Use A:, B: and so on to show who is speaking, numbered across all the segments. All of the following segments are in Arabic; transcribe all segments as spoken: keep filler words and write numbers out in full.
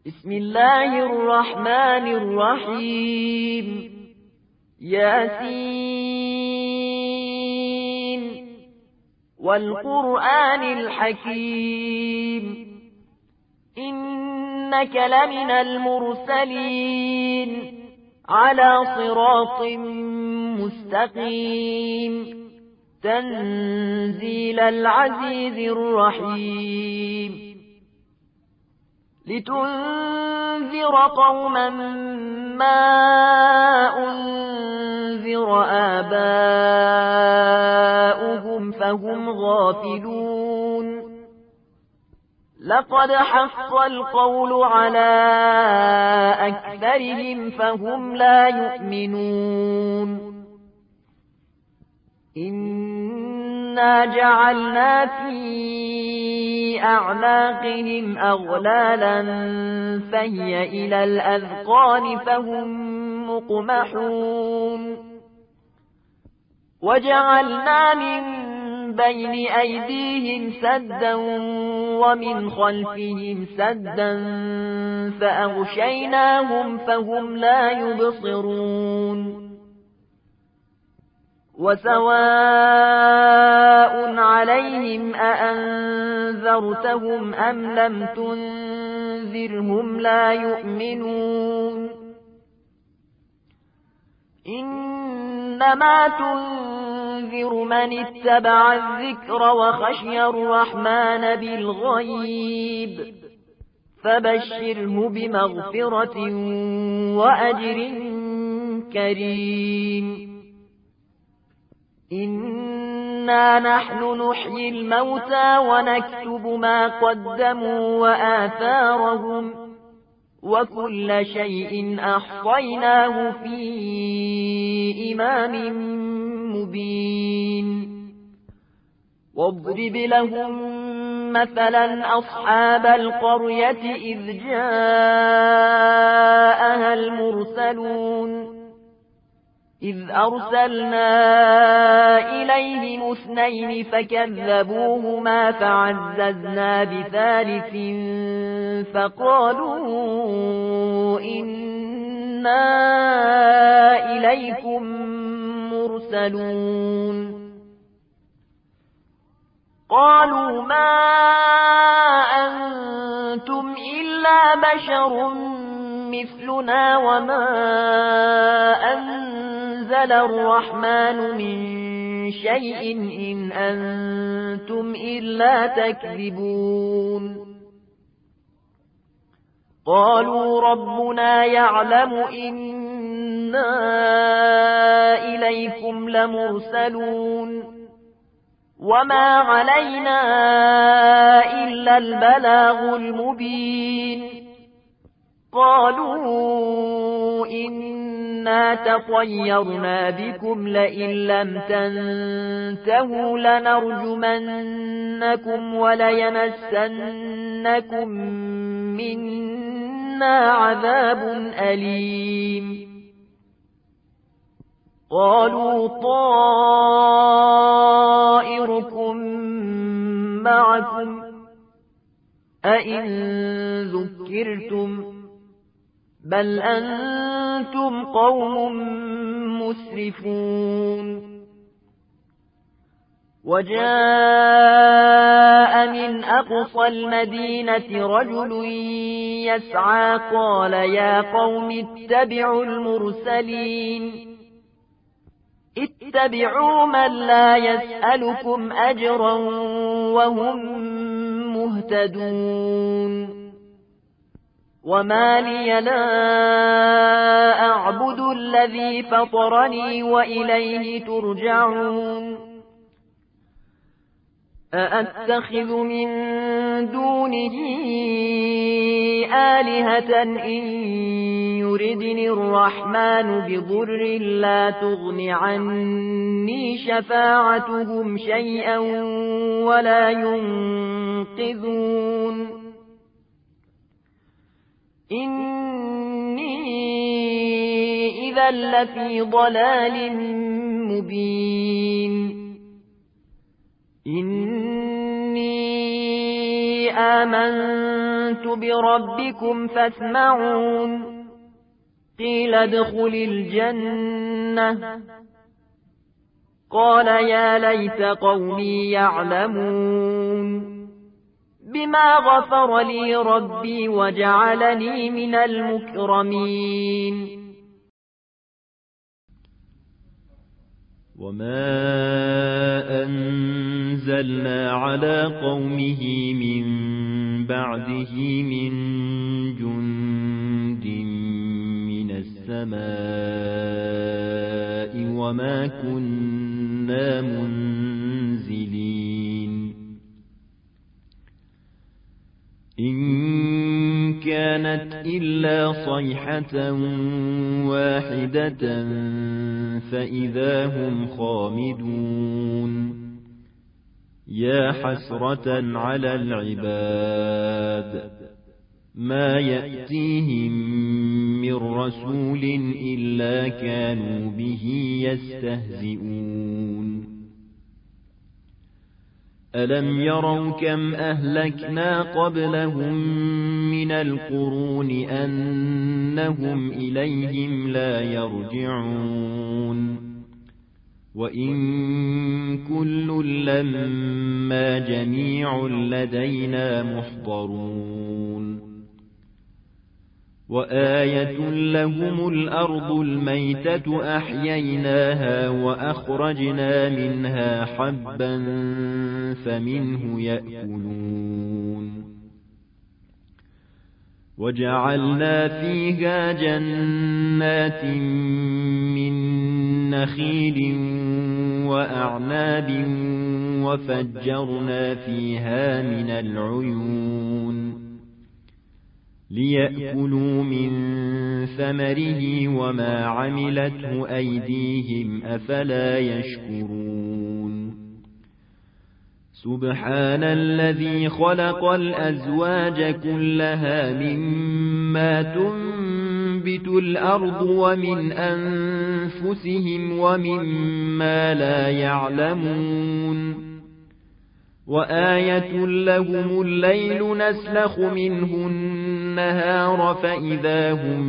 A: بسم الله الرحمن الرحيم ياسين والقرآن الحكيم إنك لمن المرسلين على صراط مستقيم تنزيل العزيز الرحيم لتنذر قوما ما أنذر آباؤهم فهم غافلون لقد حق القول على أكثرهم فهم لا يؤمنون إنا جعلنا في أعناقهم أغلالا فهي إلى الأذقان فهم مقمحون وجعلنا من بين أيديهم سدا ومن خلفهم سدا فأغشيناهم فهم لا يبصرون وسواء عليهم أأنذرتهم أم لم تنذرهم لا يؤمنون إنما تنذر من اتبع الذكر وخشي الرحمن بالغيب فبشره بمغفرة وأجر كريم إنا نحن نحيي الموتى ونكتب ما قدموا وآثارهم وكل شيء أحصيناه في إمام مبين واضرب لهم مثلا أصحاب القرية إذ جاءها المرسلون إذ أرسلنا إليهم اثنين فكذبوهما فعززنا بثالث فقالوا إنا إليكم مرسلون قالوا ما أنتم إلا بشر مثلنا وما أنزل الرحمن من شيء إن أنتم إلا تكذبون قالوا ربنا يعلم إنا إليكم لمرسلون وما علينا إلا البلاغ المبين قالوا إنا تطيرنا بكم لئن لم تنتهوا لنرجمنكم وليمسنكم منا عذاب أليم قالوا طائركم معكم أئن ذكرتم بل أنتم قوم مسرفون وجاء من أقصى المدينة رجل يسعى قال يا قوم اتبعوا المرسلين اتبعوا من لا يسألكم أجرا وهم مهتدون وما لي لا أعبد الذي فطرني وإليه ترجعون أأتخذ من دونه آلهة إن يردني الرحمن بضر لا تغن عني شفاعتهم شيئا ولا ينقذون إني إذا لفي ضلال مبين إني آمنت ألست بربكم فاسمعون قيل ادخل الجنة قال يا ليت قومي يعلمون بما غفر لي ربي وجعلني من المكرمين
B: وما أنزلنا على قومه من بعده من جند من السماء وما كنا منزلين إن كانت إلا صيحة واحدة فإذا هم خامدون يا حسرة على العباد ما يأتيهم من رسول إلا كانوا به يستهزئون ألم يروا كم أهلكنا قبلهم من القرون أنهم إليهم لا يرجعون وإن كل لما جميع لدينا محضرون وآية لهم الأرض الميتة أحييناها وأخرجنا منها حبا فمنه يأكلون وجعلنا فيها جنات من نخيل وأعناب وفجرنا فيها من العيون ليأكلوا من ثمره وما عملته أيديهم أفلا يشكرون سبحان الذي خلق الأزواج كلها مما تنبت الأرض ومن أنفسهم ومما لا يعلمون وآية لهم الليل نسلخ منه النهار فإذا هم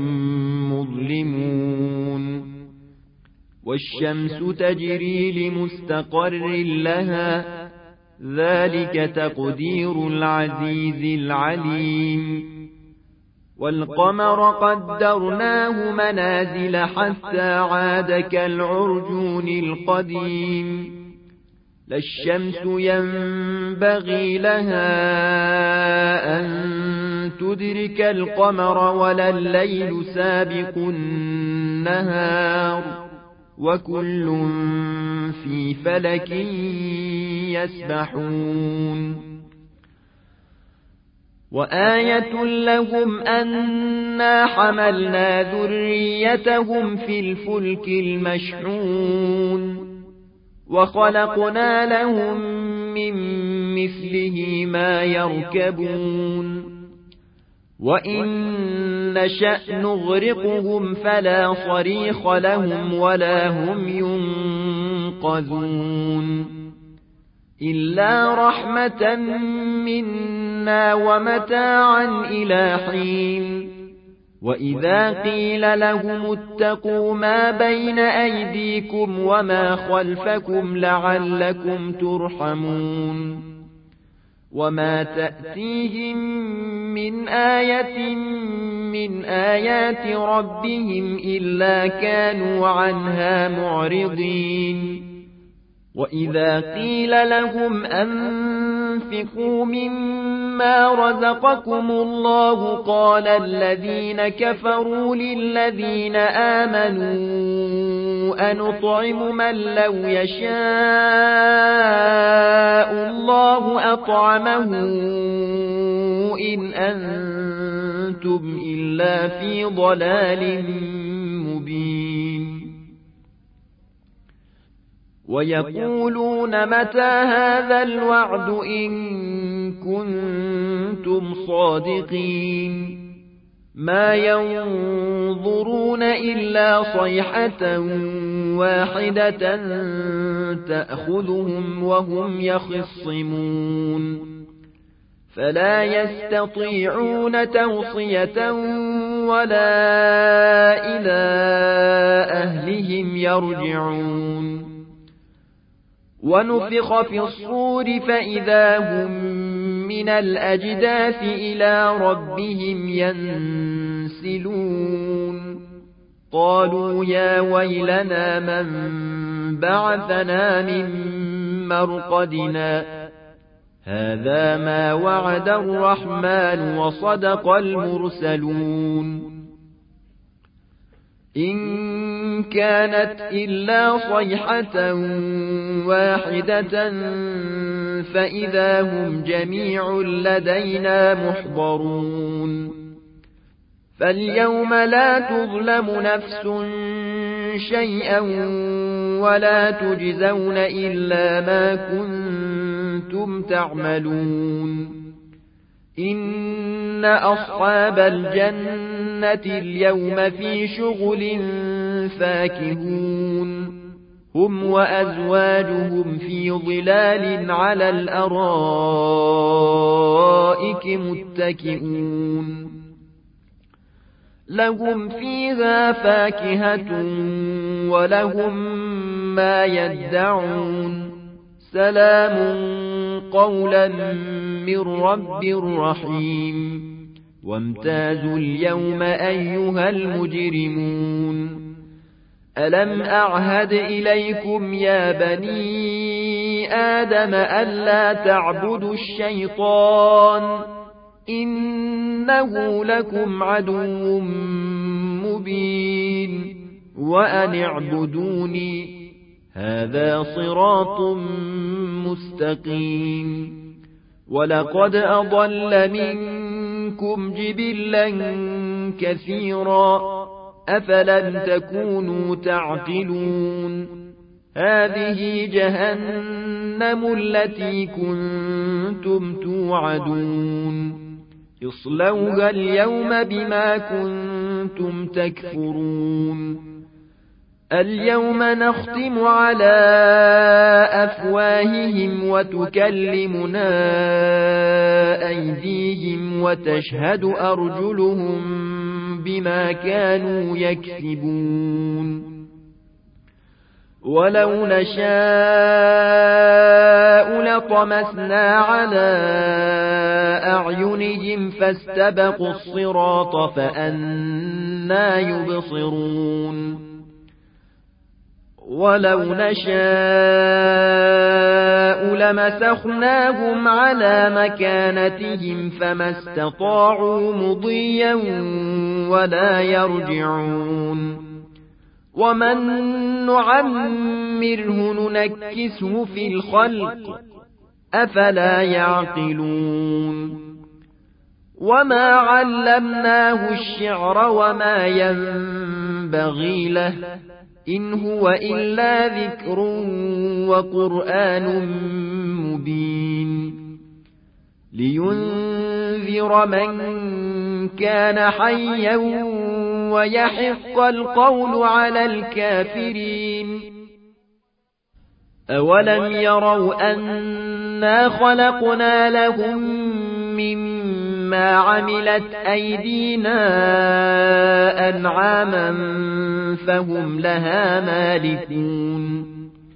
B: مظلمون والشمس تجري لمستقر لها ذلك تقدير العزيز العليم والقمر قدرناه منازل حتى عاد كالعرجون القديم لا الشمس ينبغي لها أن تدرك القمر ولا الليل سابق النهار وكل في فلك يسبحون وآية لهم أنا حملنا ذريتهم في الفلك المشحون وخلقنا لهم من مثله ما يركبون وإن نشأ نغرقهم فلا صريخ لهم ولا هم ينقذون إلا رحمة منا ومتاعا إلى حين وإذا قيل لهم اتقوا ما بين أيديكم وما خلفكم لعلكم ترحمون وما تأتيهم من آية من آيات ربهم إلا كانوا عنها معرضين وإذا قيل لهم أنفقوا مما رزقكم الله قال الذين كفروا للذين آمنوا أنطعم من لو يشاء الله أطعمه إن أنتم إلا في ضلال مبين ويقولون متى هذا الوعد إن كنتم صادقين ما ينظرون إلا صيحة واحدة تأخذهم وهم يخصمون فلا يستطيعون توصية ولا إلى أهلهم يرجعون ونفخ في الصور فإذا هم من الأجداث إلى ربهم ينسلون قالوا يا ويلنا من بعثنا من مرقدنا هذا ما وعد الرحمن وصدق المرسلون إن كانت إلا صيحة واحدة فإذا هم جميع لدينا محضرون فاليوم لا تظلم نفس شيئا ولا تجزون إلا ما كنتم تعملون إن أصحاب الجنة اليوم في شغل فاكهون هم وأزواجهم في ظلال على الأرائك متكئون لهم فيها فاكهة ولهم ما يدعون سلام قولا من رب رحيم وامتازوا اليوم أيها المجرمون ألم أعهد إليكم يا بني آدم ألا تعبدوا الشيطان إنه لكم عدو مبين وأن اعبدوني هذا صراط مستقيم ولقد أضل منكم جبلا كثيرا أفلم تكونوا تعقلون هذه جهنم التي كنتم توعدون اصلوها اليوم بما كنتم تكفرون اليوم نختم على أفواههم وتكلمنا أيديهم وتشهد أرجلهم بما كانوا يكسبون ولو نشاء لطمسنا على أعينهم فاستبقوا الصراط فأنى يبصرون ولو نشاء لمسخناهم على مكانتهم فما استطاعوا مضيا ولا يرجعون ومن نعمره ننكسه في الخلق أفلا يعقلون وما علمناه الشعر وما ينبغي له إن هو إلا ذكر وقرآن مبين لينذر من كان حيا ويحق القول على الكافرين أولم يروا أنا خلقنا لهم مما عملت أيدينا أنعاما فهم لها مالكون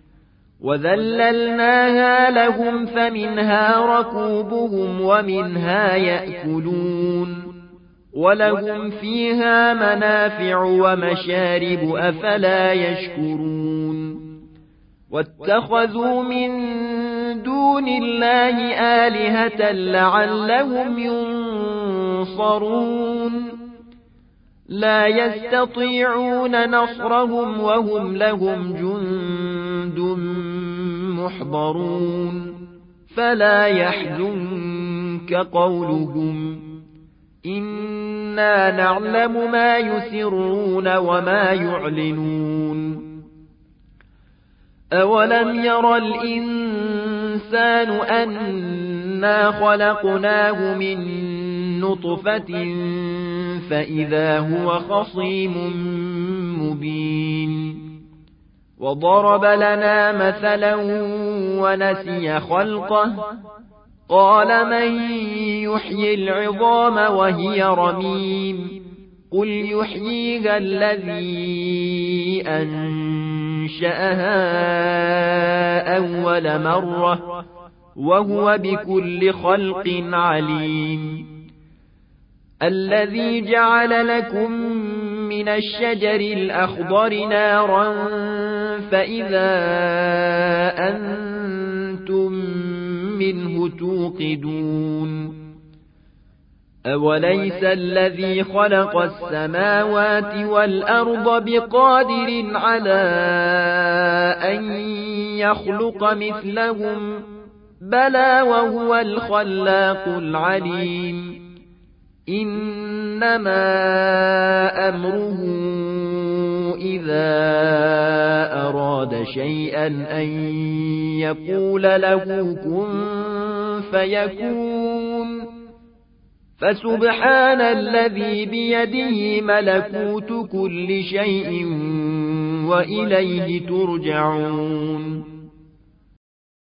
B: وذللناها لهم فمنها ركوبهم ومنها يأكلون ولهم فيها منافع ومشارب أفلا يشكرون واتخذوا من دون الله آلهة لعلهم ينصرون لا يستطيعون نصرهم وهم لهم جند محضرون فلا يحزنك قولهم إنا نعلم ما يسرون وما يعلنون أولم ير الإنسان أنا خلقناه من نطفة فإذا هو خصيم مبين وضرب لنا مثلا ونسي خلقه قال من يحيي العظام وهي رميم قل يحييها الذي أنشأها أول مرة وهو بكل خلق عليم الذي جعل لكم من الشجر الأخضر نارا فإذا أنتم منه توقدون أوليس الذي خلق السماوات والأرض بقادر على أن يخلق مثلهم بلى وهو الخلاق العليم إنما أمره إذا أراد شيئا أن يقول له كن فيكون فسبحان الذي بيده ملكوت كل شيء وإليه ترجعون